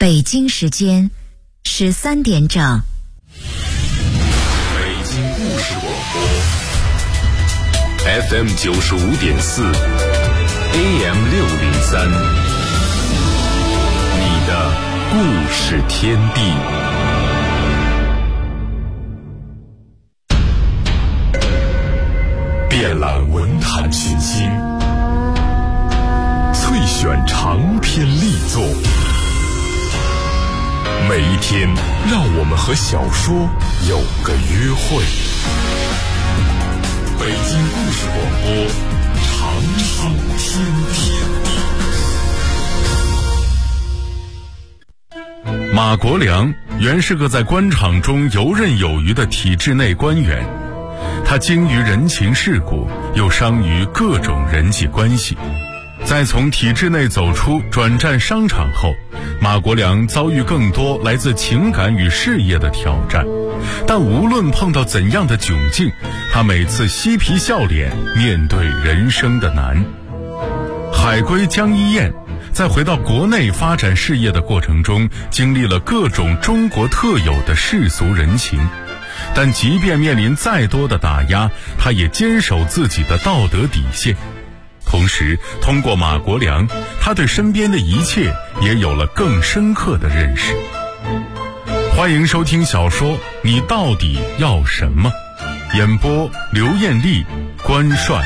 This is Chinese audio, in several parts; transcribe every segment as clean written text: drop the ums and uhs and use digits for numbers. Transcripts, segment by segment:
北京时间13点整。 北京故事广播 FM 95.4 AM 603，你的故事天地。遍览文坛群星，萃选长篇力作。每一天，让我们和小说有个约会。北京故事广播，长寿天地。马国良原是个在官场中游刃有余的体制内官员，他精于人情世故，又商于各种人际关系。在从体制内走出，转战商场后，马国良遭遇更多来自情感与事业的挑战，但无论碰到怎样的窘境，他每次嬉皮笑脸面对人生的难。海归江一燕在回到国内发展事业的过程中，经历了各种中国特有的世俗人情，但即便面临再多的打压，他也坚守自己的道德底线。同时，通过马国良，他对身边的一切也有了更深刻的认识。欢迎收听小说《你到底要什么》，演播刘艳丽、关帅。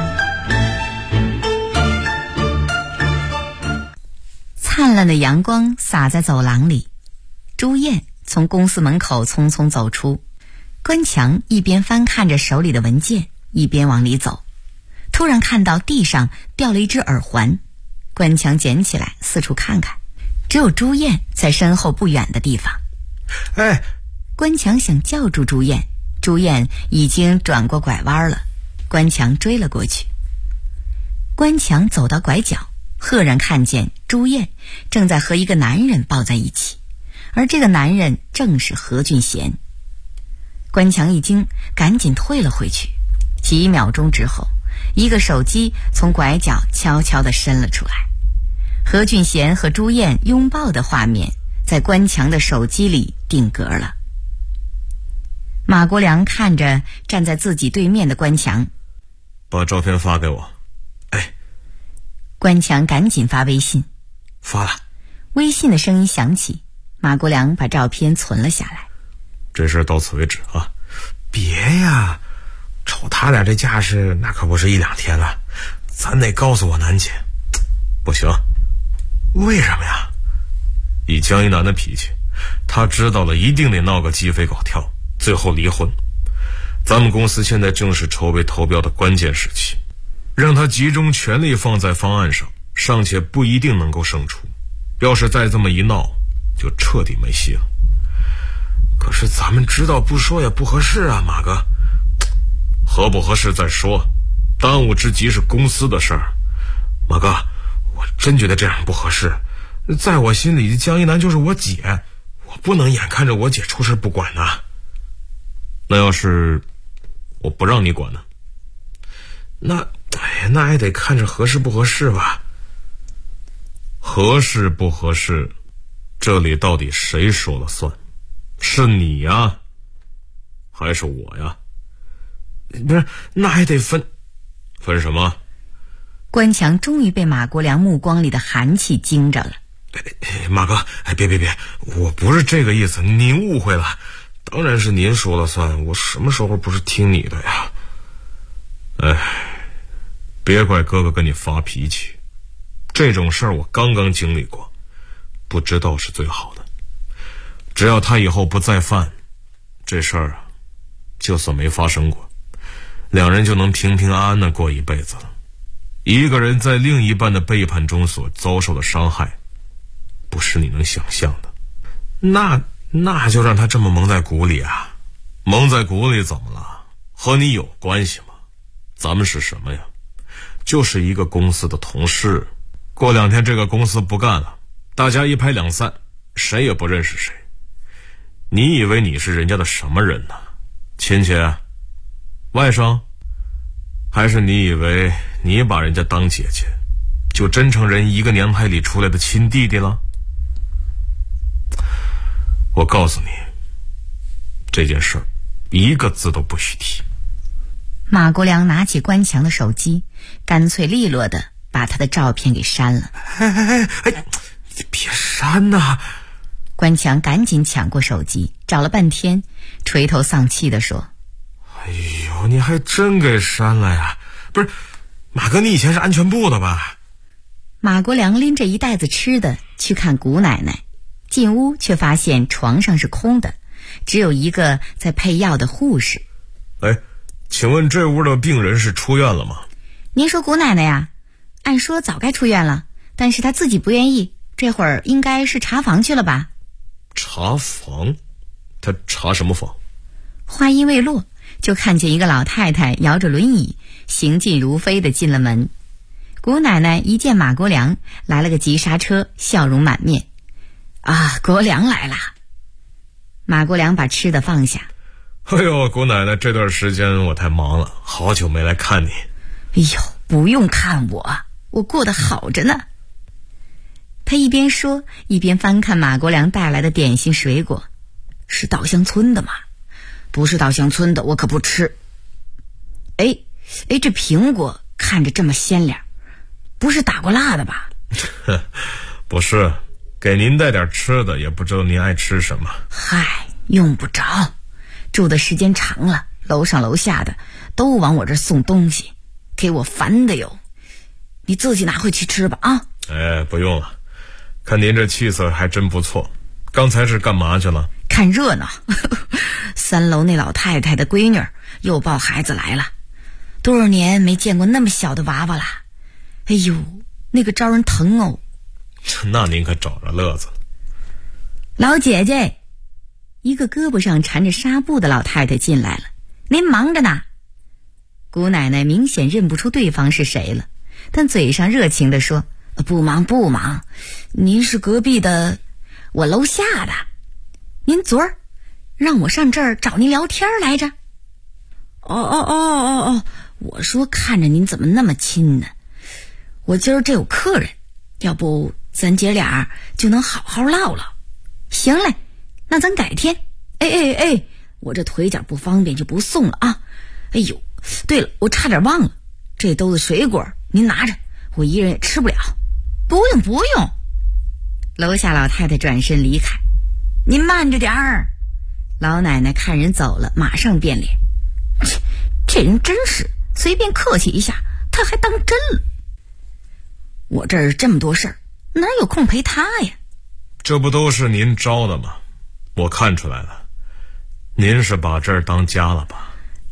灿烂的阳光洒在走廊里，朱燕从公司门口匆匆走出，关强一边翻看着手里的文件，一边往里走。突然看到地上掉了一只耳环，关强捡起来四处看看，只有朱燕在身后不远的地方。 哎， 关强想叫住朱燕，朱燕已经转过拐弯了，关强追了过去。关强走到拐角，赫然看见朱燕正在和一个男人抱在一起，而这个男人正是何俊贤。关强一惊，赶紧退了回去。几秒钟之后，一个手机从拐角悄悄地伸了出来，何俊贤和朱燕拥抱的画面在关强的手机里定格了。马国良看着站在自己对面的关强， 把照片发给我。哎， 关强赶紧发微信。 发了。 微信的声音响起，马国良把照片存了下来。 这事到此为止啊！别呀，瞅他俩这架势，那可不是一两天了，咱得告诉我楠姐。不行。为什么呀？以江一楠的脾气，他知道了一定得闹个鸡飞狗跳，最后离婚。咱们公司现在正是筹备投标的关键时期，让他集中全力放在方案上，尚且不一定能够胜出。要是再这么一闹，就彻底没戏了。可是咱们知道不说也不合适啊，马哥。合不合适再说，当务之急是公司的事儿。马哥，我真觉得这样不合适。在我心里，江一楠就是我姐，我不能眼看着我姐出事不管呐。那要是我不让你管呢？那还得看着合适不合适吧。合适不合适，这里到底谁说了算？是你呀，还是我呀？不是，那还得分什么？ 关强终于被马国良目光里的寒气惊着了。 马哥，别，我不是这个意思，您误会了。当然是您说了算，我什么时候不是听你的呀？别怪哥哥跟你发脾气，这种事儿我刚刚经历过，不知道是最好的。只要他以后不再犯，这事儿啊，就算没发生过，两人就能平平安安的过一辈子了。一个人在另一半的背叛中所遭受的伤害，不是你能想象的。那就让他这么蒙在鼓里啊！蒙在鼓里怎么了？和你有关系吗？咱们是什么呀？就是一个公司的同事。过2天这个公司不干了，大家一拍两散，谁也不认识谁。你以为你是人家的什么人呢？亲戚？外甥？还是你以为你把人家当姐姐，就真成人一个娘胎里出来的亲弟弟了？ 我告诉你，这件事儿一个字都不许提。 马国良拿起关强的手机，干脆利落的把他的照片给删了。 你别删呐！ 关强赶紧抢过手机，找了半天，垂头丧气地说： 哎呦，你还真给删了呀？不是，马哥，你以前是安全部的吧？ 马国良拎着一袋子吃的去看谷奶奶，进屋却发现床上是空的，只有一个在配药的护士。 请问这屋的病人是出院了吗？ 您说谷奶奶呀，按说早该出院了，但是她自己不愿意，这会儿应该是查房去了吧？ 查房？她查什么房？ 话音未落，就看见一个老太太摇着轮椅，行进如飞地进了门。谷奶奶一见马国良，来了个急刹车，笑容满面。啊，国良来了。马国良把吃的放下。 哎呦，谷奶奶，这段时间我太忙了，好久没来看你。 哎呦，不用看我过得好着呢。他一边说，一边翻看马国良带来的点心水果。是稻香村的吗？不是稻香村的，我可不吃。哎，这苹果看着这么鲜亮，不是打过蜡的吧？ 不是，给您带点吃的，也不知道您爱吃什么。 嗨，用不着，住的时间长了，楼上楼下的都往我这送东西，给我烦的哟。你自己拿回去吃吧啊！ 不用了，看您这气色还真不错。刚才是干嘛去了？ 看热闹。3楼那老太太的闺女又抱孩子来了，多少年没见过那么小的娃娃了。哎呦，那个招人疼哦。 那您可找着乐子了。 老姐姐，一个胳膊上缠着纱布的老太太进来了。您忙着呢。谷奶奶明显认不出对方是谁了，但嘴上热情地说：不忙，您是隔壁的，我楼下的。您昨儿让我上这儿找您聊天来着。哦，我说看着您怎么那么亲呢？我今儿这有客人，要不咱姐俩就能好好唠唠。行嘞，那咱改天。我这腿脚不方便就不送了啊。哎呦，对了，我差点忘了，这兜子水果您拿着，我一人也吃不了。不用。楼下老太太转身离开。您慢着点儿。老奶奶看人走了，马上变脸。这人真是随便客气一下，他还当真了。我这儿这么多事儿，哪有空陪他呀？ 这不都是您招的吗？我看出来了，您是把这儿当家了吧？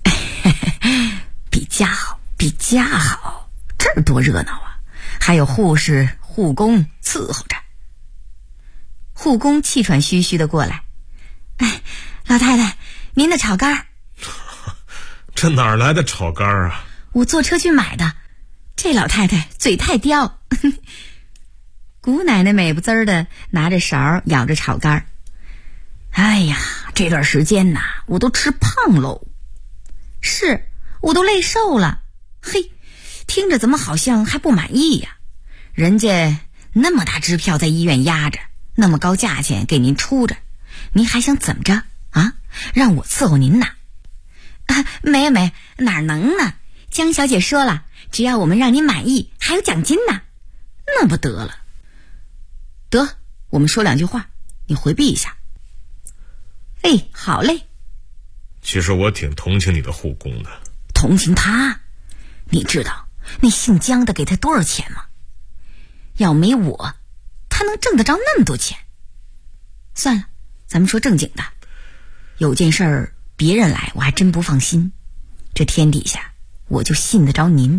比家好，这儿多热闹啊！还有护士、护工伺候着。护工气喘吁吁的过来。老太太，您的炒肝。 这哪来的炒肝啊？ 我坐车去买的。这老太太嘴太刁。谷奶奶美不滋儿的拿着勺舀着炒肝。哎呀，这段时间呐，我都吃胖喽。是，我都累瘦了。嘿，听着怎么好像还不满意呀？人家那么大支票在医院压着，那么高价钱给您出着，您还想怎么着啊？让我伺候您呐？没，哪能呢？江小姐说了，只要我们让您满意，还有奖金呢。那不得了。得，我们说2句话，你回避一下。好嘞。 其实我挺同情你的护工的。 同情他？你知道那姓江的给他多少钱吗？要没我，他能挣得着那么多钱？算了，咱们说正经的。有件事儿别人来我还真不放心，这天底下我就信得着您。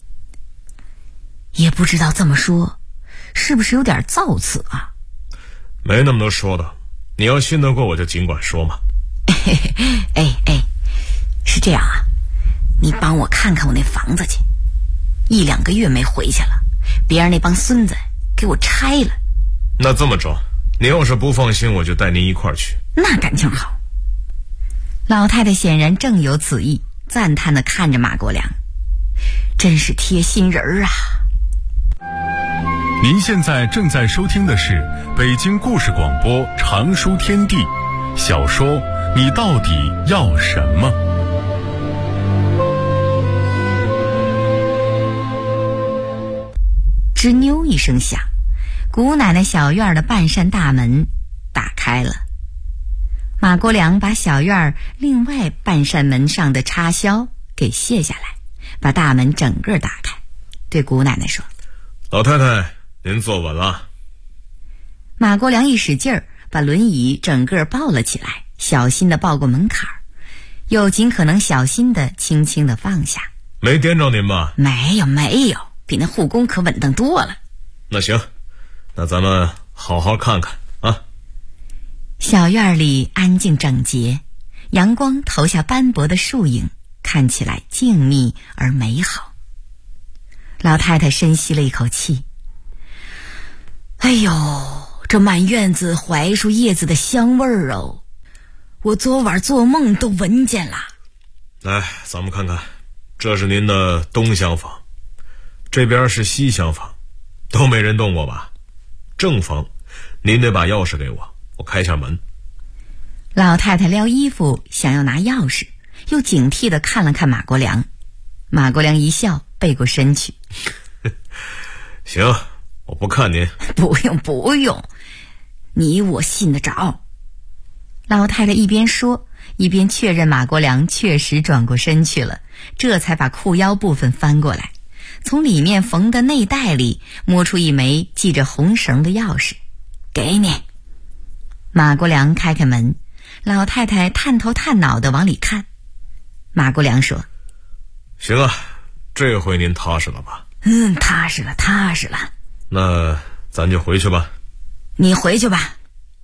也不知道这么说是不是有点造次啊？ 没那么多说的，你要信得过我就尽管说嘛。 是这样啊，你帮我看看我那房子去，1-2个月没回去了，别让那帮孙子给我拆了。 那这么着，你要是不放心，我就带您一块儿去。 那感情好。老太太显然正有此意，赞叹地看着马国良，真是贴心人儿啊。 您现在正在收听的是北京故事广播长书天地小说《你到底要什么》。 吱扭一声响，姑奶奶小院的半扇大门打开了。马国良把小院另外半扇门上的插销给卸下来，把大门整个打开，对姑奶奶说： 老太太，您坐稳了。 马国良一使劲儿，把轮椅整个抱了起来，小心地抱过门槛，又尽可能小心地轻轻地放下。 没颠着您吧？ 没有，比那护工可稳当多了。 那行，那咱们好好看看啊。 小院里安静整洁，阳光投下斑驳的树影，看起来静谧而美好。老太太深吸了一口气，哎呦，这满院子槐树叶子的香味儿哦，我昨晚做梦都闻见了。 来，咱们看看，这是您的东厢房，这边是西厢房，都没人动过吧？正房，您得把钥匙给我，我开下门。 老太太撩衣服想要拿钥匙，又警惕地看了看马国良。马国良一笑，背过身去。 行，我不看您。 不用，你我信得着。老太太一边说，一边确认马国良确实转过身去了，这才把裤腰部分翻过来，从里面缝的内袋里摸出一枚系着红绳的钥匙，给你。马国良开开门，老太太探头探脑地往里看。马国良说： 行啊，这回您踏实了吧？ 踏实了。 那咱就回去吧。 你回去吧。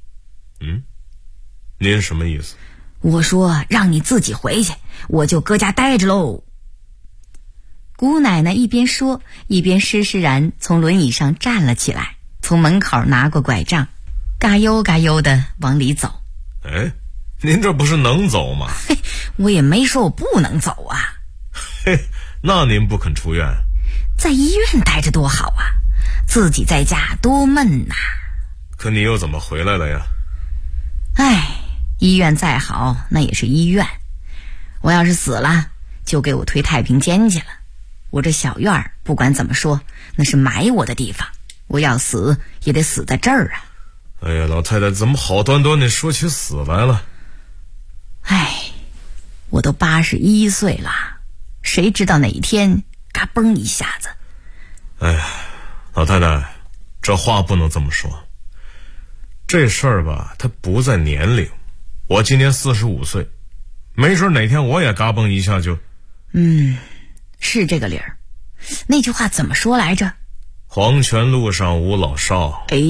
您什么意思？ 我说让你自己回去，我就搁家待着喽。姑奶奶一边说，一边施施然从轮椅上站了起来，从门口拿过拐杖，嘎悠嘎悠地往里走。 哎，您这不是能走吗？ 嘿，我也没说我不能走啊。 嘿，那您不肯出院？ 在医院待着多好啊，自己在家多闷呐。 可你又怎么回来了呀？ 哎，医院再好那也是医院，我要是死了就给我推太平间去了。我这小院不管怎么说那是埋我的地方，我要死也得死在这儿啊。 哎呀，老太太怎么好端端地说起死来了？ 哎，我都81岁了，谁知道哪一天嘎嘣一下子。 哎呀，老太太，这话不能这么说。这事儿吧，它不在年龄。我今年45岁，没准哪天我也嘎嘣一下就…… 是这个理儿。那句话怎么说来着？ 黄泉路上无老少。 哎，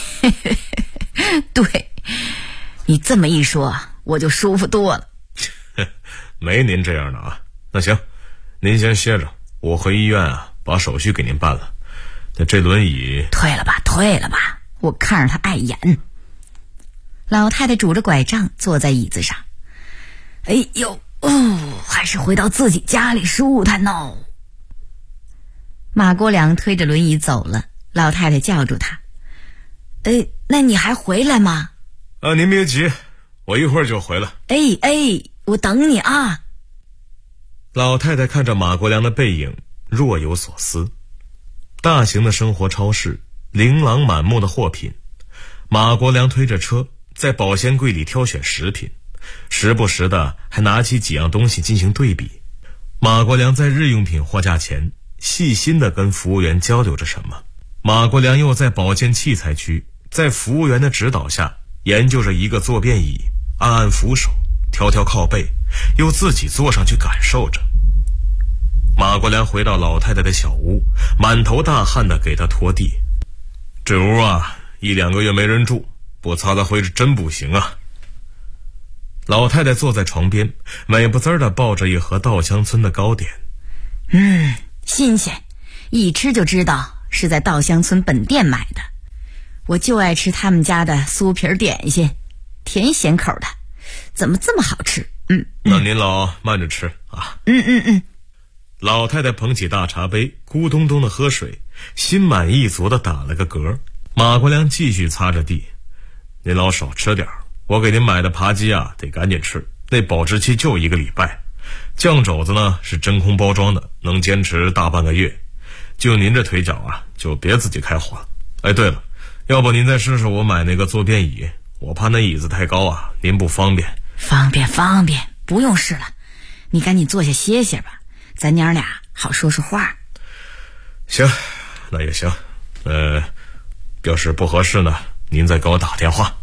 对，你这么一说，我就舒服多了。 没您这样的啊。那行，您先歇着，我回医院啊，把手续给您办了。那这轮椅退了吧，我看着他碍眼。老太太拄着拐杖坐在椅子上。哎呦，还是回到自己家里舒坦哦。马国良推着轮椅走了，老太太叫住他：那你还回来吗？ 您别急，我一会儿就回来。 我等你啊。 老太太看着马国良的背影，若有所思。大型的生活超市，琳琅满目的货品，马国良推着车在保鲜柜里挑选食品，时不时的还拿起几样东西进行对比。马国良在日用品货架前细心地跟服务员交流着什么。马国良又在保健器材区，在服务员的指导下研究着一个坐便椅，按按扶手，调调靠背，又自己坐上去感受着。马国良回到老太太的小屋，满头大汗地给她拖地。这屋啊，1-2个月没人住，不擦擦灰是真不行啊。老太太坐在床边，美不滋地抱着一盒稻香村的糕点。 新鲜，一吃就知道是在稻香村本店买的。我就爱吃他们家的酥皮点心，甜咸口的，怎么这么好吃？ 那您老慢着吃啊。 老太太捧起大茶杯，咕咚咚的喝水，心满意足的打了个嗝。马国良继续擦着地：“您老少吃点儿，我给您买的扒鸡啊，得赶紧吃，那保质期就1个礼拜。酱肘子呢是真空包装的，能坚持大半个月。就您这腿脚啊，就别自己开火了。哎，对了，要不您再试试我买那个坐便椅，我怕那椅子太高啊，您不方便。”“ 方便，不用试了，你赶紧坐下歇歇吧，咱娘俩好说说话。”“ 行，那也行。要是不合适呢，您再给我打电话。”“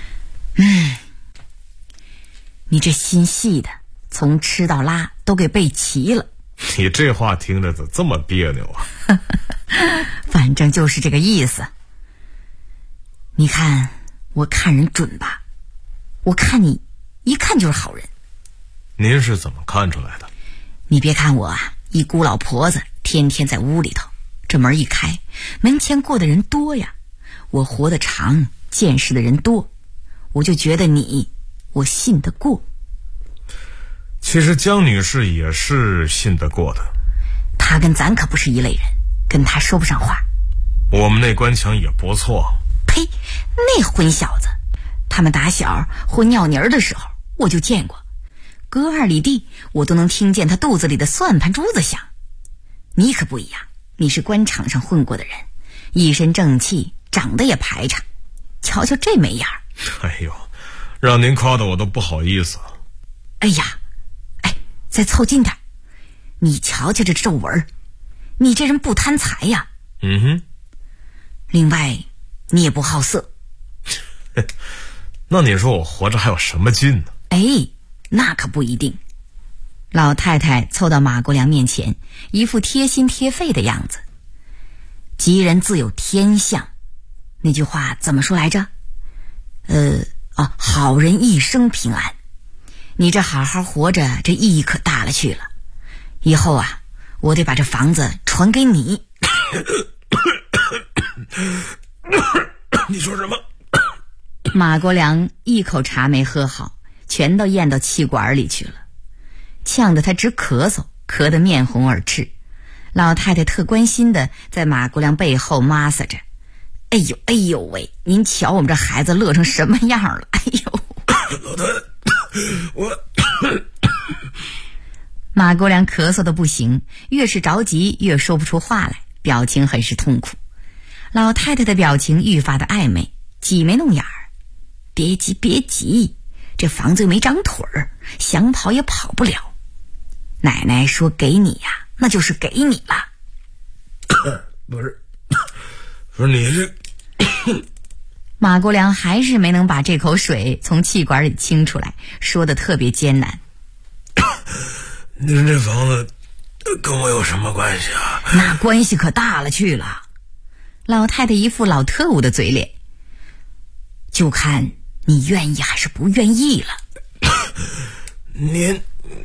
你这心细的，从吃到拉都给备齐了。”“ 你这话听着怎么这么别扭啊？”“ 反正就是这个意思。你看我看人准吧？我看你一看就是好人。”“ 您是怎么看出来的？”“ 你别看我啊，一孤老婆子，天天在屋里头，这门一开，门前过的人多呀。我活得长，见识的人多，我就觉得我信得过。”“ 其实江女士也是信得过的。”“ 她跟咱可不是一类人，跟她说不上话。”“ 我们那官强也不错。”“ 呸，那混小子，他们打小混尿泥儿的时候我就见过，隔2里地我都能听见他肚子里的算盘珠子响。你可不一样，你是官场上混过的人，一身正气，长得也排场，瞧瞧这眉眼儿。”“ 哎呦，让您夸的我都不好意思。”“ 哎呀，再凑近点，你瞧瞧这皱纹，你这人不贪财呀。”“ 嗯哼。”“ 另外你也不好色。”“ 那你说我活着还有什么劲呢？”“ 那可不一定。”老太太凑到马国良面前，一副贴心贴肺的样子。“吉人自有天相，那句话怎么说来着？好人一生平安。你这好好活着，这意义可大了去了。以后啊，我得把这房子传给你。”“ 你说什么？” 马国良一口茶没喝好，全都咽到气管里去了，呛得他直咳嗽，咳得面红耳赤。老太太特关心的在马国良背后抹撒着：“哎呦喂，您瞧我们这孩子乐成什么样了？哎呦！”“ 老太太，我……” 马国良咳嗽的不行，越是着急越说不出话来，表情很是痛苦。老太太的表情愈发的暧昧，挤眉弄眼儿：“别急，这房子又没长腿儿，想跑也跑不了。奶奶说给你呀，那就是给你了。”“ 不是你这……” 马国良还是没能把这口水从气管里清出来，说得特别艰难。 “您这房子跟我有什么关系啊？”“ 那关系可大了去了。”老太太一副老特务的嘴脸：“就看你愿意还是不愿意了。”“ 您……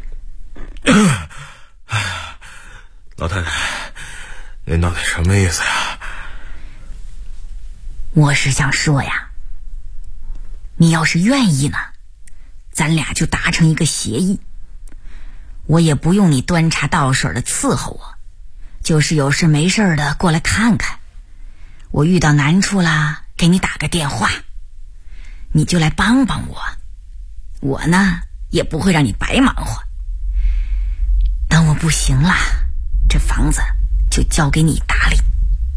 老太太，您到底什么意思呀？”“ 我是想说呀，你要是愿意呢，咱俩就达成一个协议，我也不用你端茶倒水的伺候我，就是有事没事的过来看看，我遇到难处啦，给你打个电话，你就来帮帮我，我呢也不会让你白忙活。等我不行了，这房子就交给你打理。”“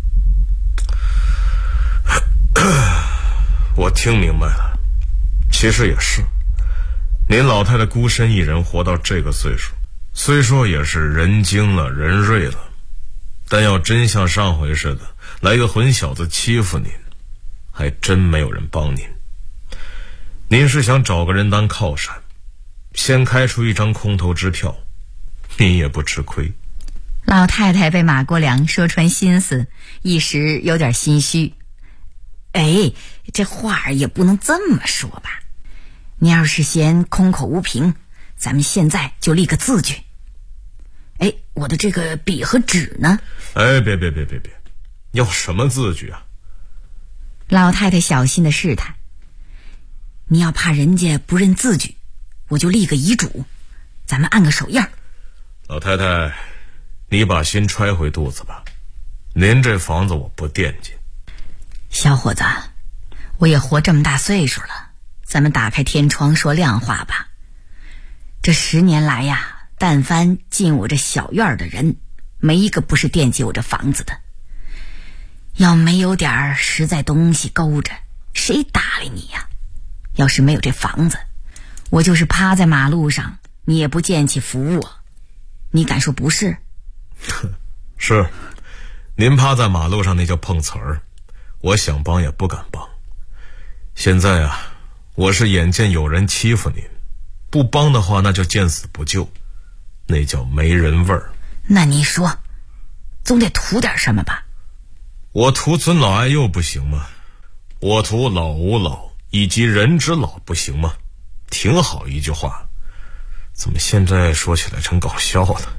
我听明白了，其实也是，您老太太孤身一人活到这个岁数，虽说也是人精了人锐了，但要真像上回似的来个混小子欺负您，还真没有人帮您。您是想找个人当靠山，先开出一张空头支票，您也不吃亏。” 老太太被马国良说穿心思，一时有点心虚。这话也不能这么说吧，你要是嫌空口无凭，咱们现在就立个字据。我的这个笔和纸呢？ 别，要什么字据啊？ 老太太小心的试探。你要怕人家不认字据，我就立个遗嘱，咱们按个手印。 老太太， 你把心揣回肚子吧，您这房子我不惦记。 小伙子，我也活这么大岁数了，咱们打开天窗说亮话吧。这10年来呀，但凡进我这小院的人，没一个不是惦记我这房子的。要没有点实在东西勾着，谁搭理你呀？要是没有这房子，我就是趴在马路上，你也不见起扶我。你敢说不是？ 是，您趴在马路上那叫碰瓷儿，我想帮也不敢帮。现在啊，我是眼见有人欺负您，不帮的话那就见死不救，那叫没人味儿。 那你说，总得图点什么吧？ 我图尊老爱幼不行吗？我图老吾老以及人之老不行吗？挺好一句话，怎么现在说起来成搞笑了？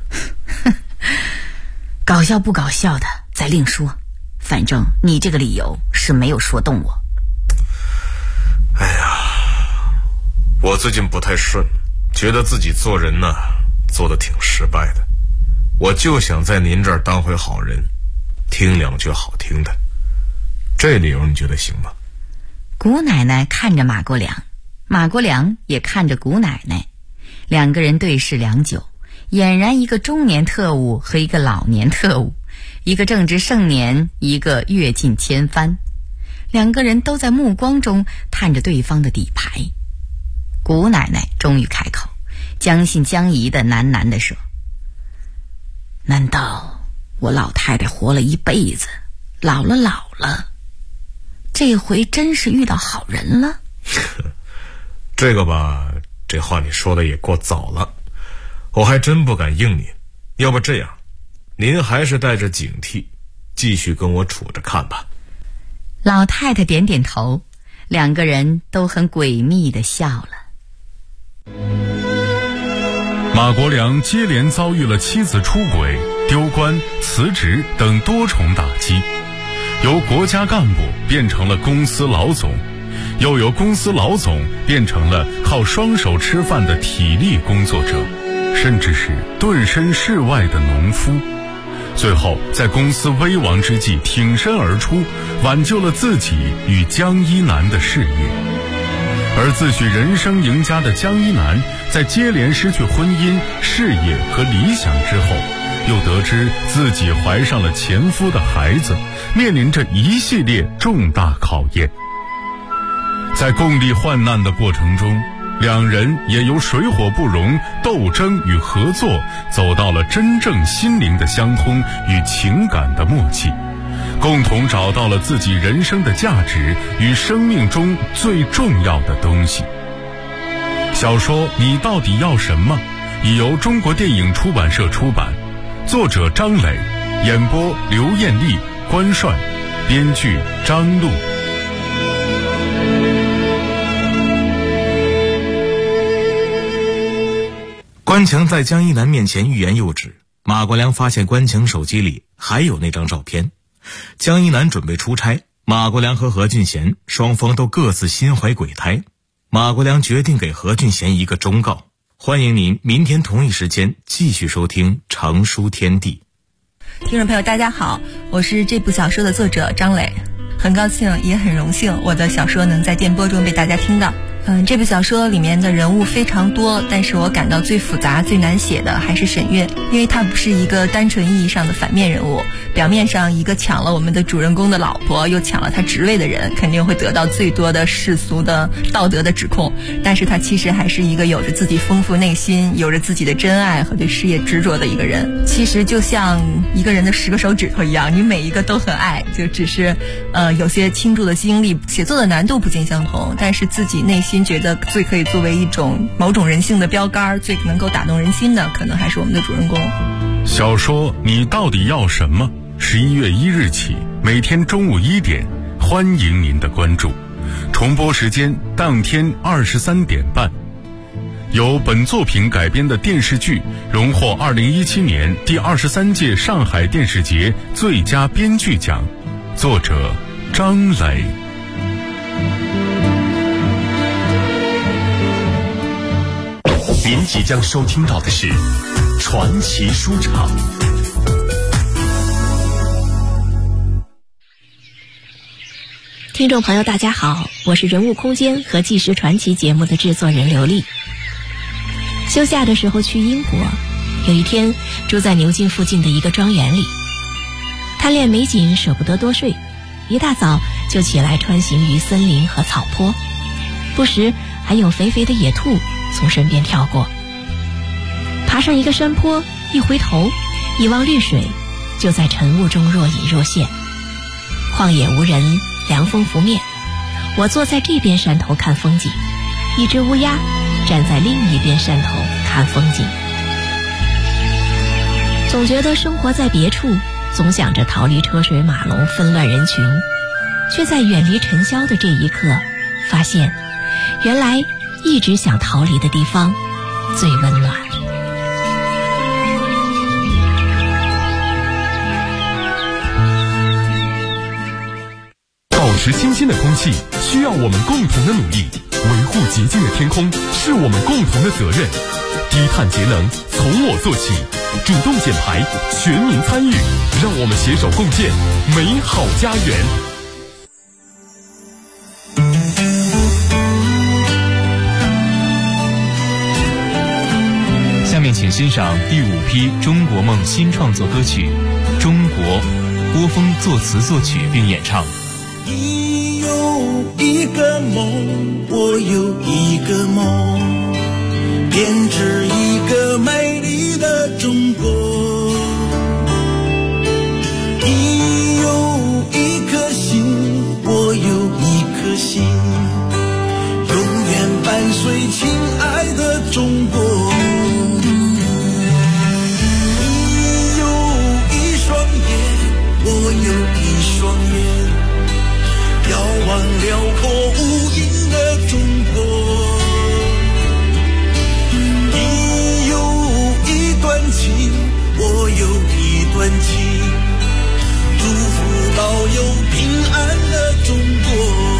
搞笑不搞笑的再另说，反正你这个理由是没有说动我。 哎呀，我最近不太顺，觉得自己做人呢做得挺失败的，我就想在您这儿当回好人，听2句好听的。这理由你觉得行吗？ 谷奶奶看着马国良，马国良也看着谷奶奶，两个人对视良久，俨然一个中年特务和一个老年特务，一个正值盛年，一个阅尽千帆。两个人都在目光中探着对方的底牌。谷奶奶终于开口，将信将疑的喃喃地说：难道我老太太活了一辈子，老了，这回真是遇到好人了？ 这个吧，这话你说的也过早了，我还真不敢应你。要不这样，您还是带着警惕，继续跟我处着看吧。 老太太点点头，两个人都很诡秘地笑了。 马国良接连遭遇了妻子出轨、丢官、辞职等多重打击，由国家干部变成了公司老总，又由公司老总变成了靠双手吃饭的体力工作者，甚至是顿身事外的农夫。最后在公司危亡之际挺身而出，挽救了自己与江一南的事业。而自诩人生赢家的江一南，在接连失去婚姻、事业和理想之后，又得知自己怀上了前夫的孩子，面临着一系列重大考验。在共历患难的过程中，两人也由水火不容、斗争与合作，走到了真正心灵的相通与情感的默契，共同找到了自己人生的价值与生命中最重要的东西。小说《你到底要什么》已由中国电影出版社出版，作者张磊，演播刘艳丽、关帅，编剧张璐。 关强在江一南面前欲言又止，马国良发现关强手机里还有那张照片。江一南准备出差，马国良和何俊贤双方都各自心怀鬼胎。马国良决定给何俊贤一个忠告。欢迎您明天同一时间继续收听《长书天地》。 听众朋友大家好，我是这部小说的作者张磊，很高兴也很荣幸我的小说能在电波中被大家听到。这部小说里面的人物非常多，但是我感到最复杂最难写的还是沈月，因为她不是一个单纯意义上的反面人物。表面上一个抢了我们的主人公的老婆又抢了他职位的人，肯定会得到最多的世俗的道德的指控，但是他其实还是一个有着自己丰富内心、有着自己的真爱和对事业执着的一个人。其实就像一个人的10个手指头一样，你每一个都很爱，就只是有些倾注的精力，写作的难度不尽相同，但是自己内心觉得最可以作为一种某种人性的标杆，最能够打动人心的，可能还是我们的主人公。 小说《你到底要什么》11月1日起，每天中午1点，欢迎您的关注。重播时间当天23点半。由本作品改编的电视剧荣获2017年第23届上海电视节最佳编剧奖，作者张磊。 您即将收听到的是传奇书场， 听众朋友大家好，我是人物空间和纪实传奇节目的制作人刘丽。休假的时候去英国，有一天住在牛津附近的一个庄园里，贪恋美景舍不得多睡，一大早就起来穿行于森林和草坡，不时还有肥肥的野兔从身边跳过。爬上一个山坡，一回头一望绿水，就在晨雾中若隐若现。旷野无人，凉风拂面，我坐在这边山头看风景，一只乌鸦站在另一边山头看风景。总觉得生活在别处，总想着逃离车水马龙纷乱人群，却在远离尘嚣的这一刻发现，原来一直想逃离的地方最温暖。 保持清新的空气需要我们共同的努力，维护洁净的天空是我们共同的责任。低碳节能从我做起，主动减排，全民参与，让我们携手共建美好家园。 下面请欣赏第5批中国梦新创作歌曲《中国》，郭峰作词作曲并演唱。 你有一个梦，我有一个梦，编织一个美丽的中国。你有一颗心，我有一颗心，永远伴随亲爱的中国。你有一双眼，我有一双眼，遥望辽阔无垠的中国。你有一段情，我有一段情，祝福保佑平安的中国。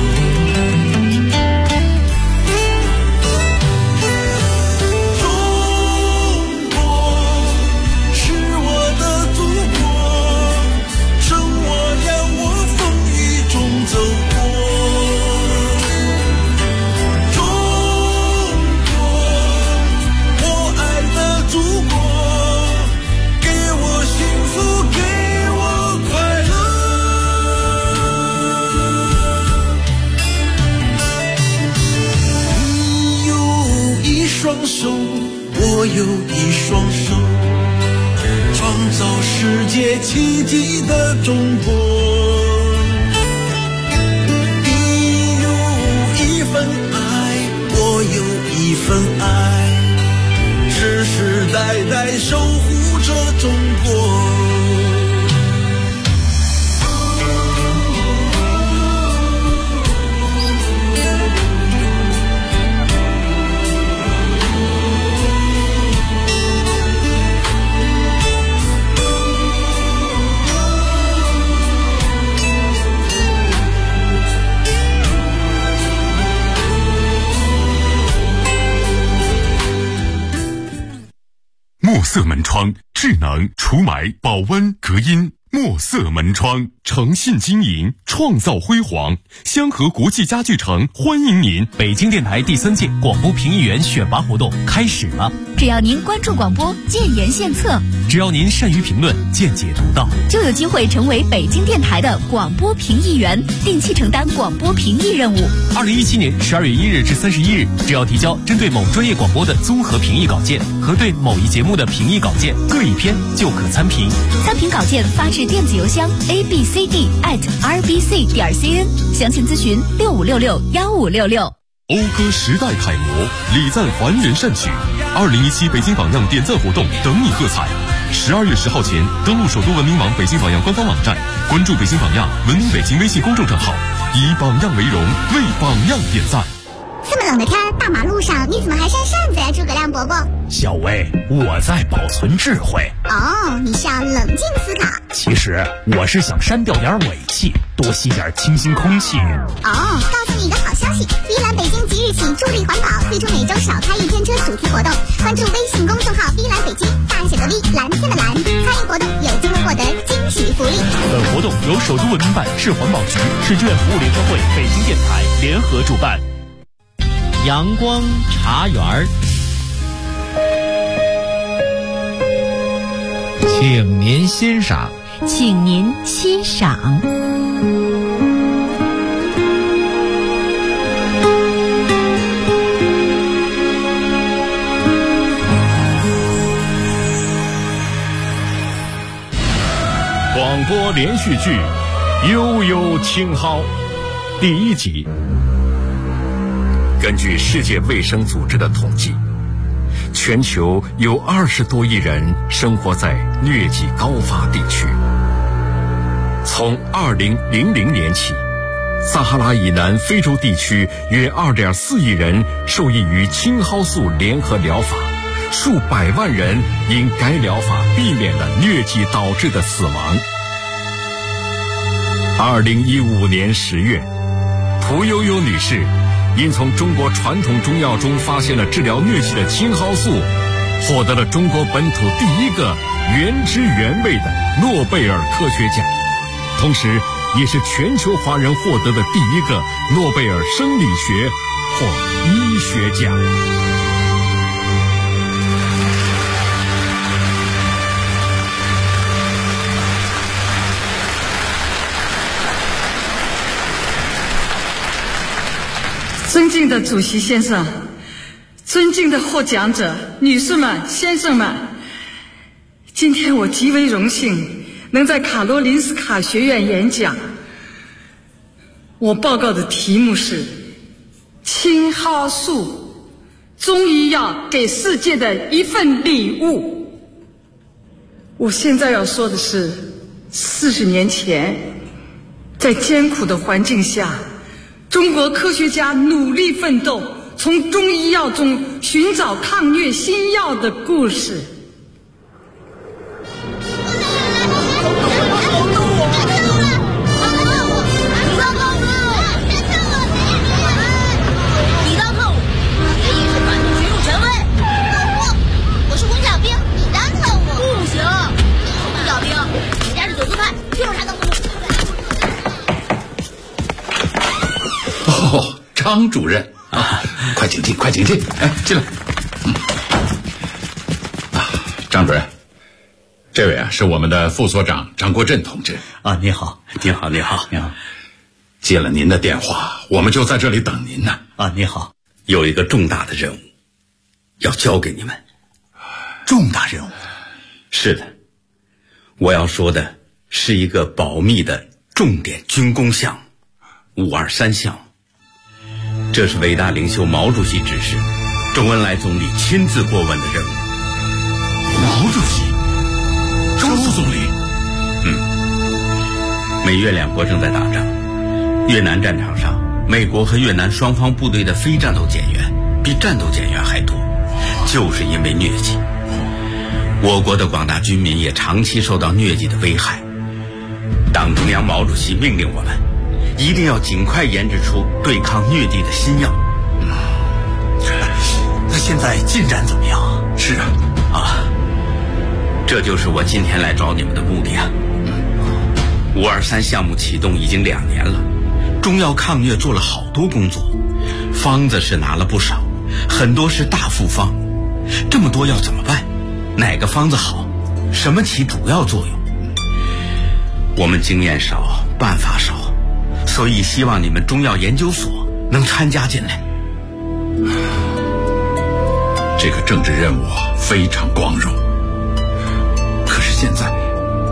我有一双手，创造世界奇迹的中国。你有一份爱，我有一份爱，世世代代守护着中国。 墨色门窗，智能除霾、保温、隔音。墨色门窗，诚信经营，创造辉煌。香河国际家具城欢迎您！ 北京电台第3届广播评议员选拔活动开始了。 只要您关注广播，建言献策； 只要您善于评论，见解独到， 就有机会成为北京电台的广播评议员，定期承担广播评议任务。 2017年12月1日至31日，只要提交针对某专业广播的综合评议稿件和对某一节目的评议稿件各一篇，就可参评。 参评稿件发至电子邮箱 abcd@rbc.cn， 详情咨询65661566。 讴歌时代楷模，礼赞还原善曲。2017北京榜样点赞活动等你喝彩。12月10号前登录首都文明网北京榜样官方网站，关注北京榜样文明北京微信公众账号，以榜样为荣，为榜样点赞。 这么冷的天，大马路上你怎么还扇扇子呀，诸葛亮伯伯？ 小薇，我在保存智慧。 哦，你是要冷静思考。 其实我是想删掉点尾气，多吸点清新空气。 哦，告诉你一个好消息，碧蓝北京即日起助力环保，推出每周少开1天车主题活动。关注微信公众号碧蓝北京，大写的 V， 蓝天的蓝，参与活动有机会获得惊喜福利。 力。 本活动由首都文明办、市环保局、市志愿服务联合会、北京电台联合主办。 阳光茶园儿，请您欣赏。 请您欣赏。 广播连续剧《悠悠青蒿》第1集。根据世界卫生组织的统计，全球有20多亿人生活在疟疾高发地区。从2000年起，撒哈拉以南非洲地区约2.4亿人受益于青蒿素联合疗法，数百万人因该疗法避免了疟疾导致的死亡。2015年10月，屠呦呦女士因从中国传统中药中发现了治疗疟疾的青蒿素，获得了中国本土第1个原汁原味的诺贝尔科学奖，同时也是全球华人获得的第1个诺贝尔生理学或医学奖。 尊敬的主席先生，尊敬的获奖者，女士们、先生们，今天我极为荣幸能在卡罗林斯卡学院演讲。我报告的题目是青蒿素，中医药给世界的一份礼物。我现在要说的是，40年前，在艰苦的环境下，中国科学家努力奋斗，从中医药中寻找抗疟新药的故事。 你当特务，这也是反动群众权威。我是红小兵，你当特务不行。红小兵，人家是走资派，就是他当特务。 哦，张主任啊，快请进，快请进，哎，进来。张主任，这位啊是我们的副所长张国振同志啊，你好，你好，你好，你好。 接了您的电话，我们就在这里等您呢。 啊，你好，有一个重大的任务要交给你们。 重大任务？ 是的，我要说的是一个保密的重点军工项目523项目。这是伟大领袖毛主席指示，周恩来总理亲自过问的任务。 毛主席，周副总理。 美越两国正在打仗，越南战场上，美国和越南双方部队的非战斗减员比战斗减员还多，就是因为疟疾。我国的广大军民也长期受到疟疾的危害。党中央毛主席命令我们一定要尽快研制出对抗疟疾的新药。那现在进展怎么样？是啊，这就是我今天来找你们的目的啊。523项目启动已经2年了，中药抗疟做了好多工作，方子是拿了不少，很多是大复方。这么多药怎么办？哪个方子好？什么起主要作用？我们经验少，办法少，所以希望你们中药研究所能参加进来。 这个政治任务非常光荣，可是现在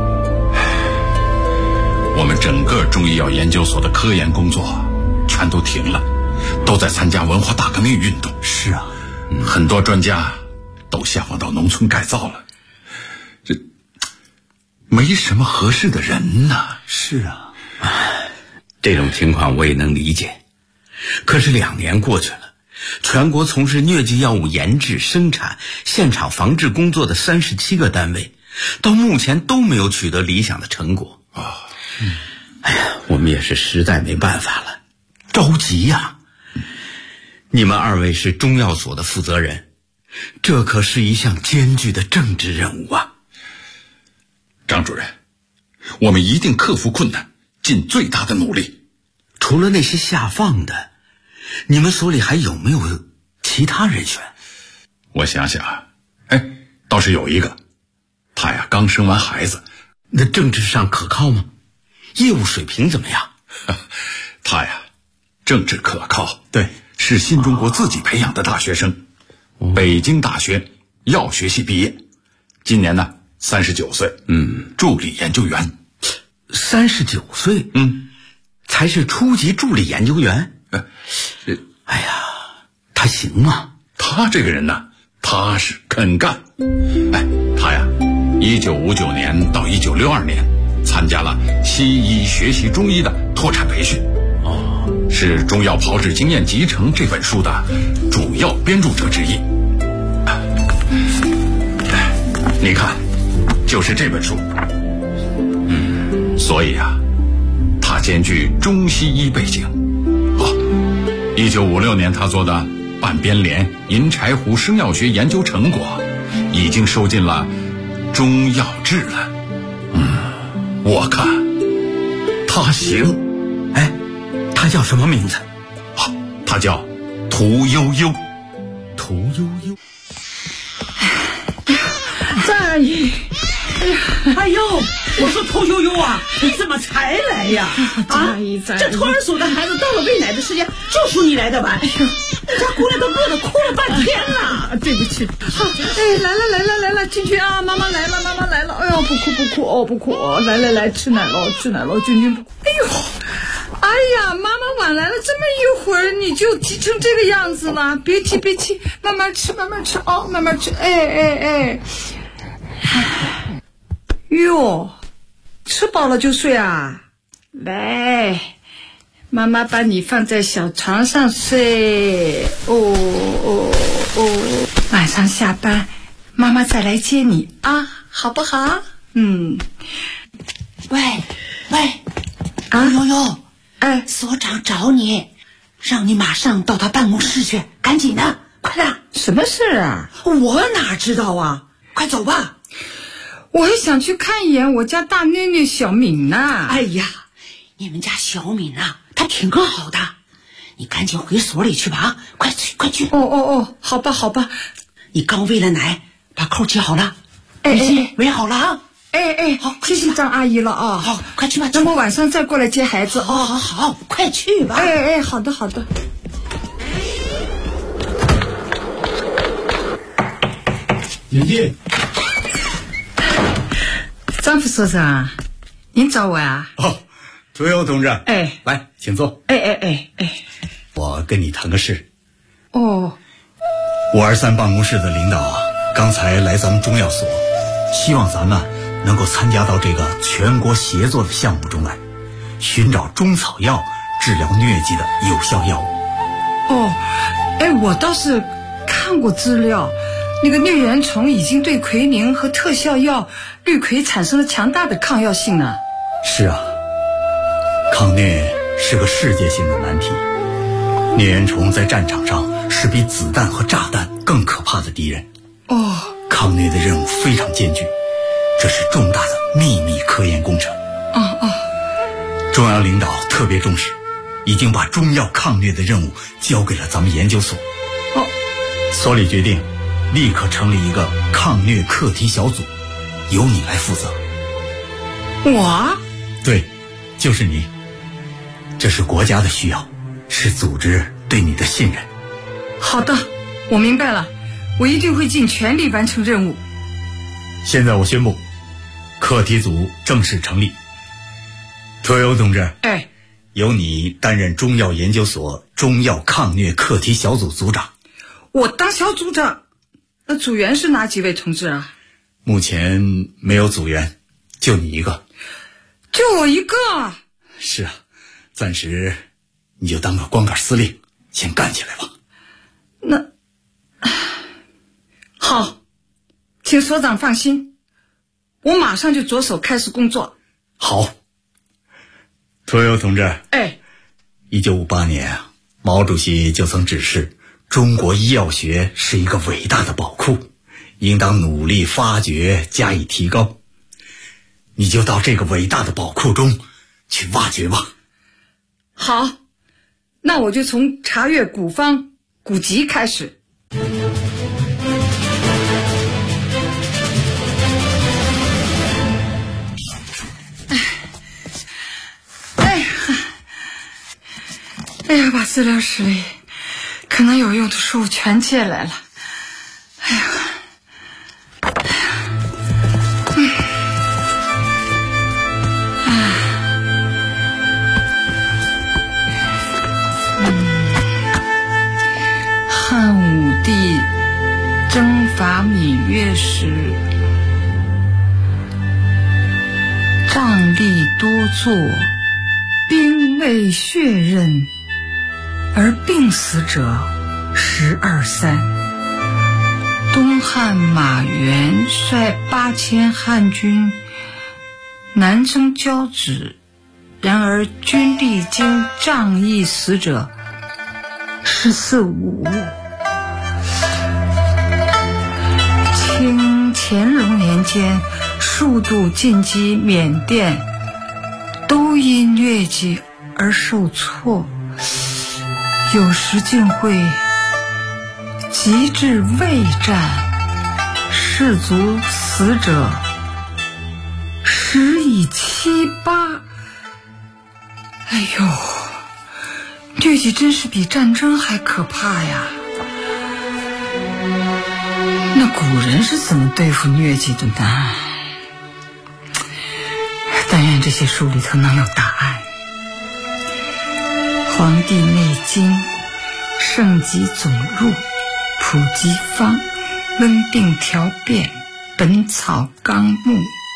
我们整个中医药研究所的科研工作全都停了，都在参加文化大革命运动。 是啊， 很多专家都下放到农村改造了，这没什么合适的人呢。 是啊，这种情况我也能理解。可是2年过去了，全国从事疟疾药物研制、生产、现场防治工作的37个单位，到目前都没有取得理想的成果。哎呀，我们也是实在没办法了，着急呀。你们2位是中药所的负责人，这可是一项艰巨的政治任务啊。 张主任， 我们一定克服困难，尽最大的努力。 除了那些下放的，你们所里还有没有其他人选？ 我想想，倒是有一个，他呀刚生完孩子。 那政治上可靠吗？业务水平怎么样？ 他呀，政治可靠，对，是新中国自己培养的大学生，北京大学药学系毕业，今年呢39岁，助理研究员。 39岁，才是初级助理研究员。哎呀，他行吗？ 他这个人呢，踏实肯干。他呀，1959年到1962年参加了西医学习中医的脱产培训，是《中药炮制经验集成》这本书的主要编著者之一。你看，就是这本书。所以啊，他兼具中西医背景。1956年他做的半边莲银柴胡生药学研究成果已经收进了中药志了。我看他行。 他叫什么名字？ 他叫屠呦呦。 屠呦呦。 张阿姨，哎呦，我说屠呦呦啊，你怎么才来呀？这托儿所的孩子到了喂奶的时间，就说你来的晚。人家姑娘都饿得哭了半天了。对不起。来了，君君啊，妈妈来了。哎呦，不哭，来，吃奶酪，君君。哎呀，妈妈晚来了这么一会儿，你就急成这个样子了。别急，慢慢吃哦，慢慢吃。哟，吃饱了就睡啊？来，妈妈把你放在小床上睡。晚上下班，妈妈再来接你啊，好不好？ 喂，呦呦，所长找你，让你马上到他办公室去，赶紧的，快点。 什么事啊？ 我哪知道啊，快走吧。 我还想去看一眼我家大妞妞小敏呢。 哎呀，你们家小敏啊，她挺好的，你赶紧回所里去吧啊！快去！ 好吧。 你刚喂了奶，把扣系好了，围巾围好了啊！ 好，谢谢张阿姨了啊！ 好，快去吧。 等我晚上再过来接孩子。 好，快去吧。 好的。 进。 张副所长，您找我啊？ 屠呦同志，来，请坐。我跟你谈个事。523办公室的领导啊，刚才来咱们中药所，希望咱们能够参加到这个全国协作的项目中来，寻找中草药治疗疟疾的有效药物。 我倒是看过资料，那个疟原虫已经对奎宁和特效药氯喹产生了强大的抗药性呢。 是啊，抗疟是个世界性的难题。疟原虫在战场上是比子弹和炸弹更可怕的敌人。抗疟的任务非常艰巨，这是重大的秘密科研工程。中央领导特别重视，已经把中药抗疟的任务交给了咱们研究所。所里决定立刻成立一个抗疟课题小组，由你来负责。 我？ 对，就是你。这是国家的需要，是组织对你的信任。 好的，我明白了，我一定会尽全力完成任务。 现在我宣布，课题组正式成立。屠呦同志，由你担任中药研究所中药抗疟课题小组组长。 我当小组长？那组员是哪几位同志啊？ 目前没有组员，就你一个。 就我一个？ 是啊，暂时你就当个光杆司令，先干起来吧。 好，请所长放心，我马上就着手开始工作。 好。屠呦同志，1958年啊，毛主席就曾指示，中国医药学是一个伟大的宝库，应当努力发掘，加以提高。 你就到这个伟大的宝库中去挖掘吧。 好，那我就从查阅古方古籍开始。哎呀，把资料室里可能有用的书全借来了。哎呀，汉武帝征伐闽越时，仗力多作，兵未血刃，而病死者12、3。东汉马援率8000汉军南征交趾，然而军力经仗义死者14、5。清乾隆年间数度进击缅甸，都因疟疾而受挫，有时竟会及至畏战，士卒死者10以7、8。哎呦，疟疾真是比战争还可怕呀！那古人是怎么对付疟疾的呢？但愿这些书里头能有答案。《黄帝内经》、《圣集总录》、《普及方》、《温病条变》、《本草纲目》，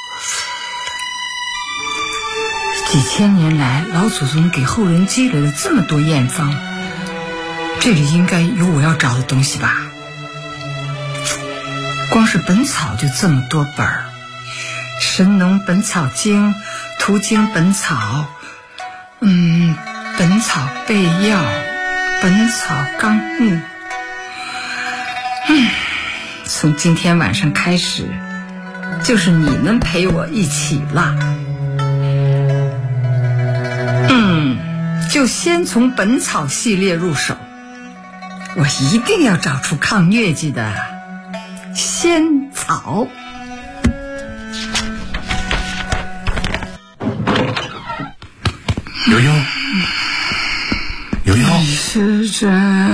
几千年来老祖宗给后人积累了这么多验方，这里应该有我要找的东西吧。光是本草就这么多本儿，《神农本草经》、《图经本草》、《本草备要》、《本草纲目》。从今天晚上开始，就是你们陪我一起了。就先从本草系列入手，我一定要找出抗疟疾的仙草。 悠悠，悠悠， 李时珍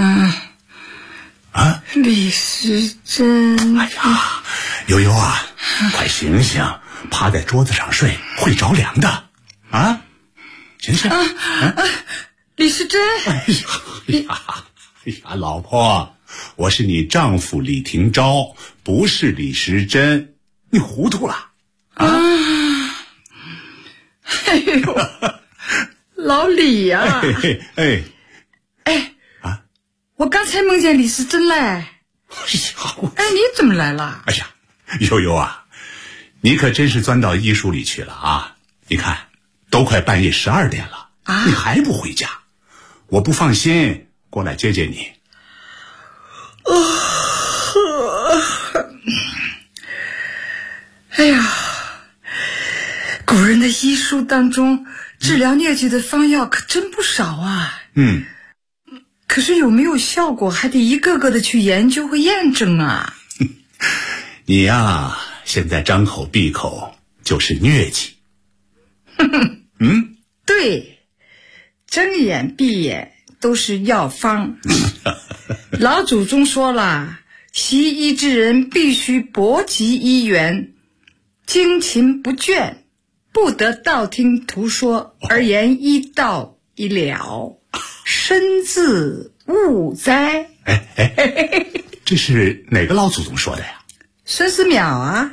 啊， 李时珍， 哎呀，悠悠啊，快醒醒，趴在桌子上睡会着凉的啊！醒醒！ 李时珍， 哎呀，老婆，我是你丈夫李廷钊，不是李时珍，你糊涂了啊！ 哎呦，老李呀！我刚才梦见李时珍嘞！哎呀，你怎么来了？ 哎呀，悠悠啊，你可真是钻到医书里去了啊！你看，都快半夜12点了啊，你还不回家，我不放心，过来接接你。 哎呀，古人的医书当中治疗疟疾的方药可真不少啊。可是有没有效果，还得一个个的去研究和验证啊。 你呀，现在张口闭口就是疟疾。 对，睁眼闭眼都是药方。老祖宗说了，习医之人必须博极医源，精勤不倦，不得道听途说而言医道医了，身自误哉。 这是哪个老祖宗说的呀？ 孙思邈啊。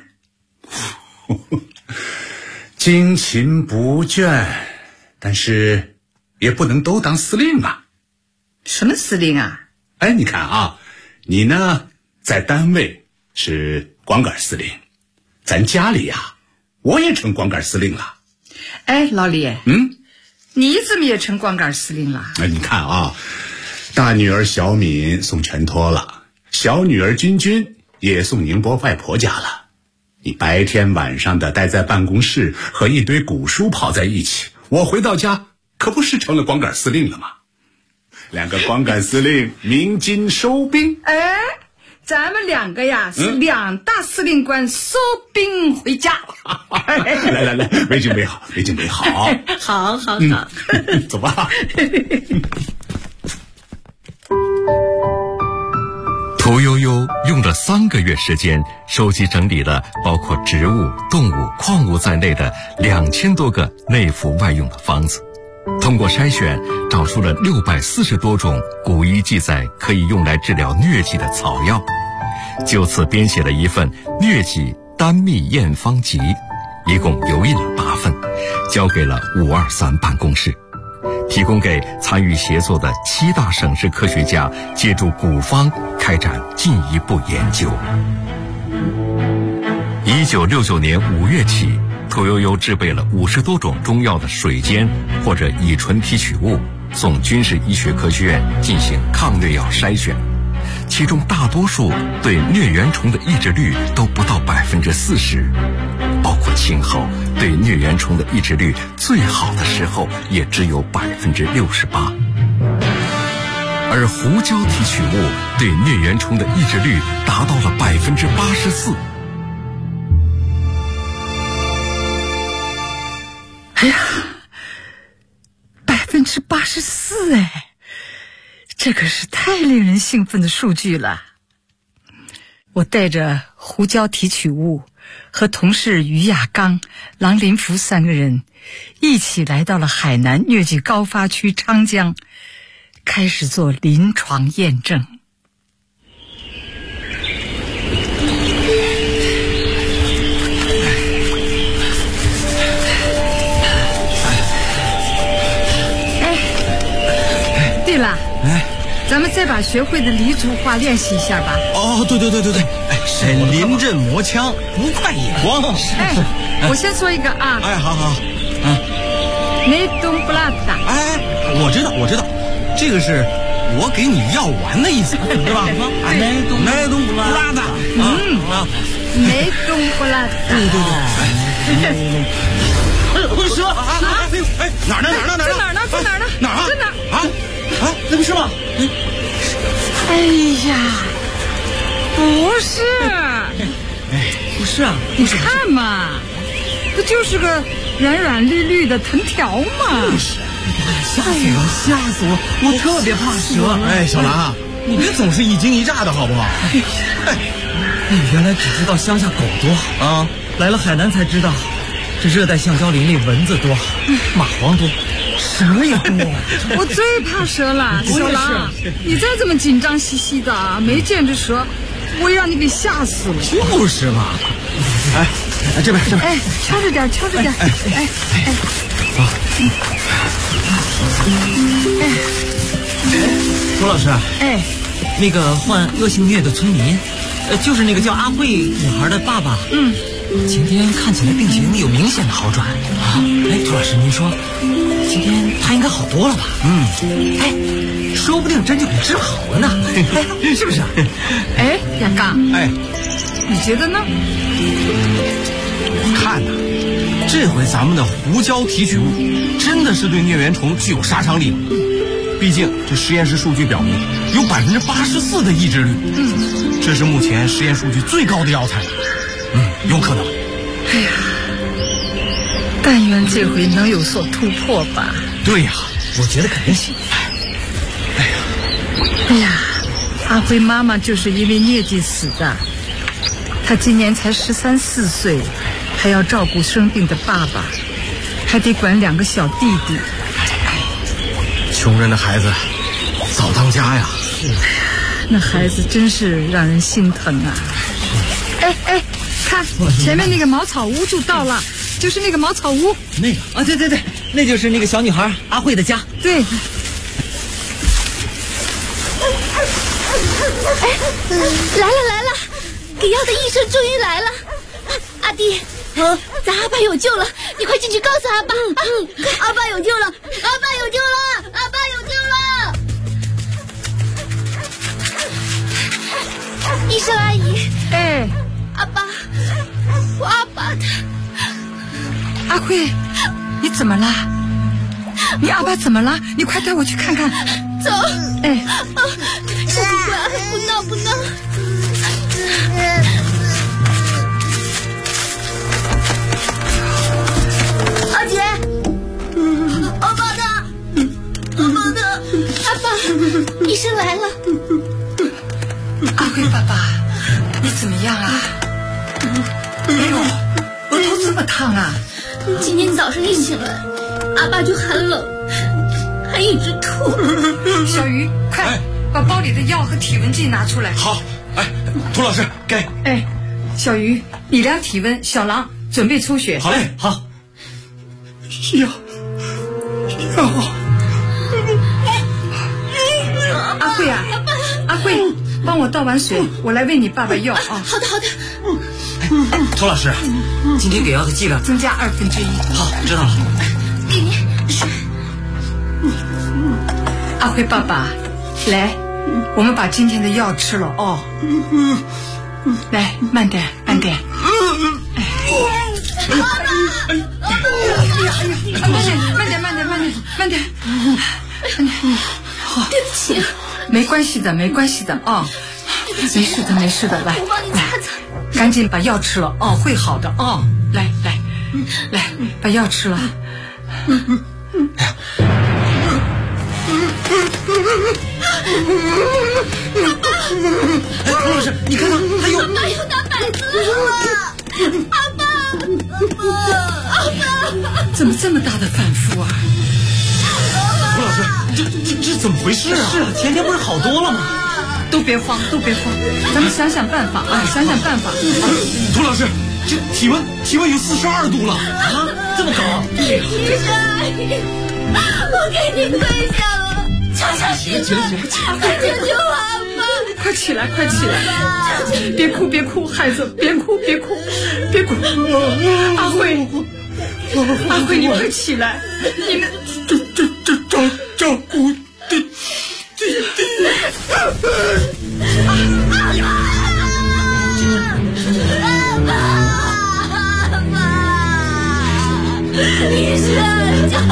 精勤不倦，但是也不能都当司令啊。 什么司令啊？ 你看啊，你呢在单位是光杆司令，咱家里呀，我也成光杆司令了。 老李，你怎么也成光杆司令了？ 你看啊，大女儿小敏送全托了，小女儿君君也送宁波外婆家了。 你白天晚上的待在办公室，和一堆古书泡在一起，我回到家可不是成了光杆司令了吗？2个光杆司令鸣金收兵。 哎，咱们2个呀是2大司令官收兵回家。 来，围巾围好，围巾围好。 好， 走吧。 屠呦呦用了3个月时间，收集整理了包括植物、动物、矿物在内的2000多个内服外用的方子，通过筛选找出了640多种古医记载可以用来治疗疟疾的草药，就此编写了一份疟疾单秘验方集，一共油印了8份，交给了523办公室，提供给参与协作的7大省市科学家借助古方开展进一步研究。1969年5月起，屠呦呦制备了50多种中药的水煎或者乙醇提取物，送军事医学科学院进行抗疟药筛选，其中大多数对疟原虫的抑制率都不到40%，包括青蒿对疟原虫的抑制率最好的时候也只有68%，而胡椒提取物对疟原虫的抑制率达到了84%。 哎呀，84%哎，这可是太令人兴奋的数据了。我带着胡椒提取物和同事于亚刚、郎林福3个人一起来到了海南疟疾高发区昌江，开始做临床验证。对了，咱们再把学会的黎族话练习一下吧。 哦，对，临阵磨枪，不快也光。 我先说一个啊。 好。 内东布拉达。 我知道，这个是我给你药丸的意思，对吧？内东布拉达。 内东布拉达。 对。蛇啊！哪儿呢？那不是吗？ 哎呀，不是。 不是啊？ 你看嘛，不就是个软软绿绿的藤条吗？ 吓死我！我特别怕蛇。小兰啊，你别总是一惊一乍的好不好？ 原来只知道乡下狗多啊，来了海南才知道，这热带橡胶林里蚊子多，蚂蟥多，蛇也多。 我最怕蛇了，小兰，你再这么紧张兮兮的，没见着蛇，我让你给吓死了。 就是嘛。这边。 敲着点。 周老师。那个患恶性疟的村民，就是那个叫阿慧女孩的爸爸。前天看起来病情有明显的好转啊！周老师，您说今天他应该好多了吧？说不定真就给治好了呢，是不是啊？ 亚刚，你觉得呢？ 我看呐，这回咱们的胡椒提取物真的是对疟原虫具有杀伤力了。毕竟这实验室数据表明有84%的抑制率，这是目前实验数据最高的药材。有可能。 但愿这回能有所突破吧。 对呀，我觉得肯定行。 阿辉妈妈就是因为疟疾死的，她今年才13、14岁，还要照顾生病的爸爸，还得管2个小弟弟。 穷人的孩子早当家呀。 那孩子真是让人心疼啊。看前面那个茅草屋就到了，就是那个茅草屋。 那个啊，对，那就是那个小女孩阿慧的家。 对。 来了，给药的医生终于来了。阿弟，咱阿爸有救了，你快进去告诉阿爸。阿爸有救了，阿爸有救了，阿爸有救了。医生阿姨， 哎， 阿爸，我阿慧，你怎么了？你阿爸怎么了？你快带我去看看。 走。 哎， 小乖乖，不闹不闹。阿姐，阿爸的，阿爸，医生来了。 阿慧爸爸，你怎么样啊？哎呦，额头这么烫啊！ 今天早上一醒来，阿爸就很冷，还一直吐。 小鱼，快把包里的药和体温计拿出来。 好，哎，涂老师给。 哎，小鱼，你量体温，小狼准备抽血。 好嘞，好。 药。阿慧啊，阿慧，帮我倒碗水，我来喂你爸爸药啊。 好的好的。 涂老师，今天给药的剂量增加1/2。 好，知道了。 给您水。 阿慧爸爸，来，我们把今天的药吃了哦。来，慢点，慢点。慢点。好， 对不起。 没关系的啊，没事的，来， 我帮你擦擦。 赶紧把药吃了哦，会好的哦。来，把药吃了。 哎，涂老师，你看看，还有。 阿爸又打板子了，阿爸。 怎么这么大的反复啊？ 涂老师，这怎么回事啊？ 是啊，前天不是好多了吗？ 都别慌，咱们想想办法啊！ 涂老师，这体温有42度了啊，这么高！ 医生，我给你跪下了，求求你了，快救救我阿爸！ 快起来！别哭，孩子，别哭！阿慧，你快起来！你们照顾弟弟。 医生，救我！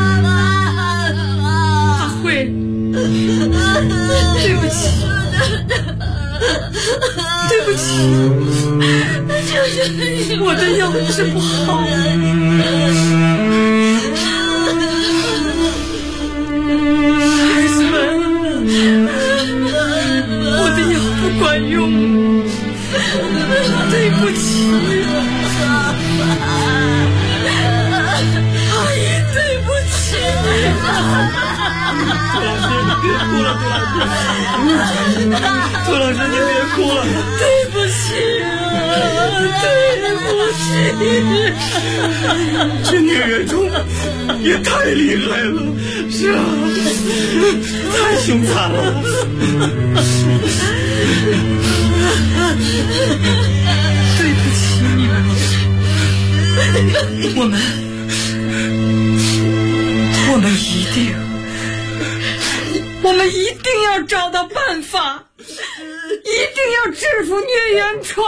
阿慧，对不起，我的药治不好。孩子们，我的药不管用，对不起。阿姨，对不起。 涂老师，你别哭了。 对不起啊， 这疟原虫也太厉害了。是啊，太凶残了。 对不起你们，我们一定要找到办法，一定要制服疟原虫。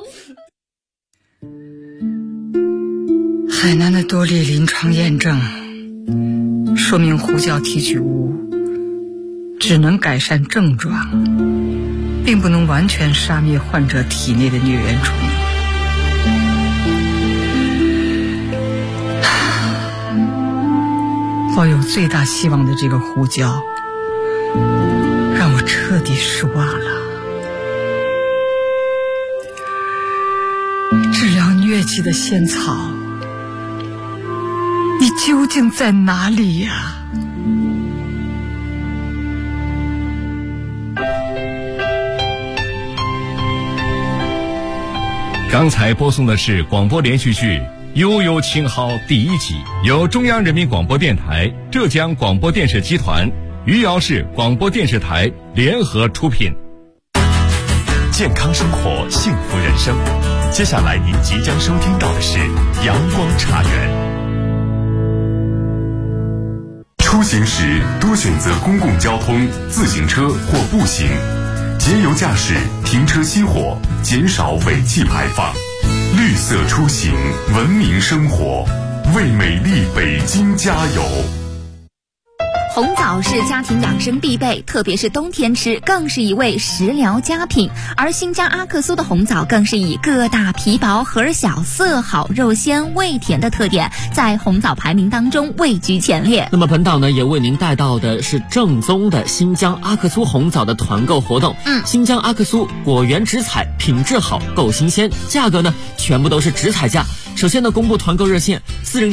海南的多例临床验证说明，胡椒提取物只能改善症状，并不能完全杀灭患者体内的疟原虫。抱有最大希望的这个胡椒，让我彻底失望了。治疗疟疾的仙草，你究竟在哪里呀？ 刚才播送的是广播连续剧《悠悠青蒿》第1集，由中央人民广播电台、浙江广播电视集团、余姚市广播电视台联合出品。 健康生活，幸福人生。接下来您即将收听到的是阳光茶园。出行时多选择公共交通、自行车或步行，节油驾驶，停车熄火，减少尾气排放。绿色出行，文明生活。 为美丽北京加油。 红枣是家庭养生必备，特别是冬天吃，更是一味食疗佳品。而新疆阿克苏的红枣更是以个大皮薄、核小、色好、肉鲜、味甜的特点，在红枣排名当中位居前列。 那么本档呢，也为您带到的是正宗的新疆阿克苏红枣的团购活动。新疆阿克苏果园直采，品质好，够新鲜，价格呢全部都是直采价。首先呢，公布团购热线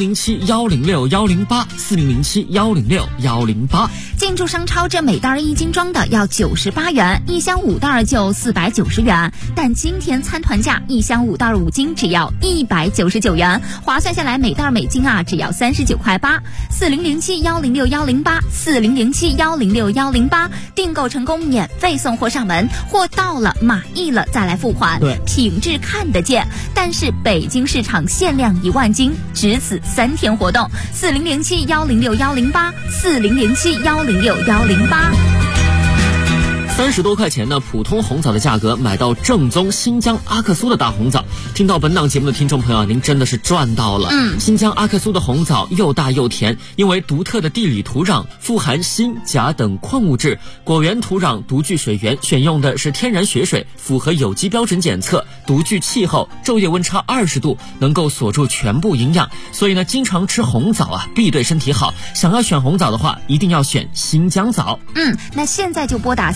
4007-106-108，4007-106-108。 进驻商超，这每袋1斤装的要98元，一箱5袋就490元。但今天参团价，一箱5袋5斤只要199元，划算下来每袋每斤只要39.8块。4007-106-108，4007-106-108，订购成功免费送货上门，货到了满意了再来付款。 对， 品质看得见，但是北京市场限量1万斤，只此3天活动。4007-106-108，4007-106-108。 30多块钱呢，普通红枣的价格买到正宗新疆阿克苏的大红枣。听到本档节目的听众朋友，您真的是赚到了。新疆阿克苏的红枣又大又甜，因为独特的地理土壤，富含锌、钾等矿物质，果园土壤独具水源，选用的是天然雪水，符合有机标准检测，独具气候，昼夜温差20度，能够锁住全部营养。所以呢，经常吃红枣必对身体好。想要选红枣的话，一定要选新疆枣。 那现在就拨打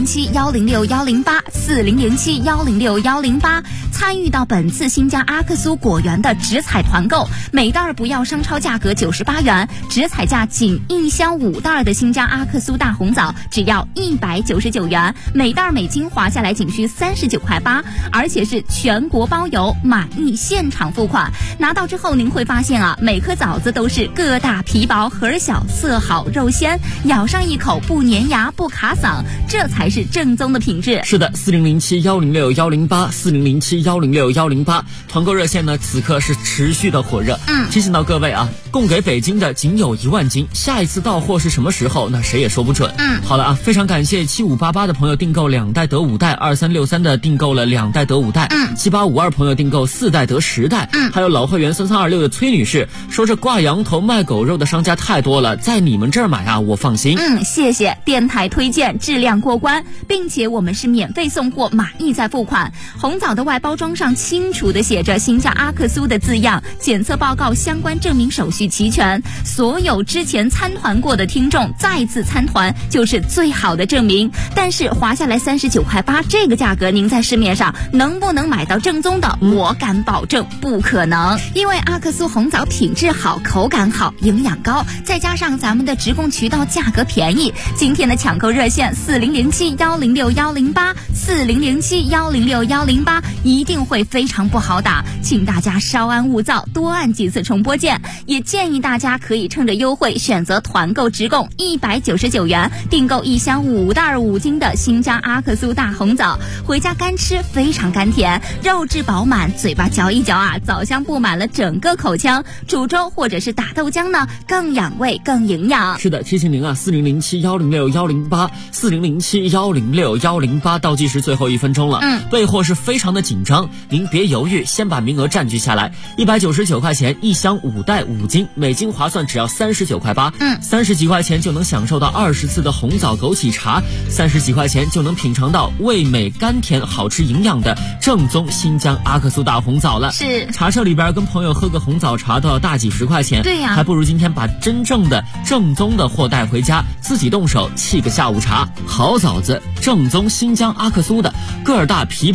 4007-106-108，4007-106-108，参与到本次新疆阿克苏果园的直采团购，每袋不要商超价格98元，直采价仅一箱5袋的新疆阿克苏大红枣只要199元，每袋每斤划下来仅需39.8块，而且是全国包邮，满意现场付款。拿到之后您会发现每颗枣子都是个大皮薄、核小、色好、肉鲜，咬上一口不粘牙不卡嗓，这才是正宗的品质。 是的，4007-106-108， 4007-106-108，团购热线呢此刻是持续的火热。提醒到各位供给北京的仅有1万斤，下一次到货是什么时候，那谁也说不准。好了非常感谢7588的朋友订购2袋得5袋，2363的订购了2袋得5袋，7852朋友订购4袋得10袋，还有老会员3326的崔女士说，这挂羊头卖狗肉的商家太多了，在你们这儿买我放心。 谢谢电台推荐，质量过关，并且我们是免费送货，满意再付款。红枣的外包装上清楚的写着新疆阿克苏的字样，检测报告相关证明手续齐全，所有之前参团过的听众再次参团就是最好的证明。但是划下来39.8块这个价格，您在市面上能不能买到正宗的？我敢保证不可能，因为阿克苏红枣品质好，口感好，营养高，再加上咱们的直供渠道价格便宜。今天的抢购热线4007-106-108， 4007-106-108一定会非常不好打，请大家稍安勿躁，多按几次重播键。也建议大家可以趁着优惠选择团购直供199元，订购一箱5袋5斤的新疆阿克苏大红枣，回家干吃非常甘甜，肉质饱满，嘴巴嚼一嚼枣香布满了整个口腔，煮粥或者是打豆浆呢更养胃更营养。 是的，提醒您4007-106-108， 4007-106-108，倒计时最后1分钟了。备货是非常的紧张，您别犹豫，先把名额占据下来。199块钱一箱5袋5斤，每斤划算只要39.8块，30几块钱就能享受到20次的红枣枸杞茶，30几块钱就能品尝到味美甘甜好吃营养的正宗新疆阿克苏大红枣了。 是， 茶社里边跟朋友喝个红枣茶都要大几十块钱， 对呀， 还不如今天把真正的正宗的货带回家，自己动手沏个下午茶。好枣子，正宗新疆阿克苏的，个儿大皮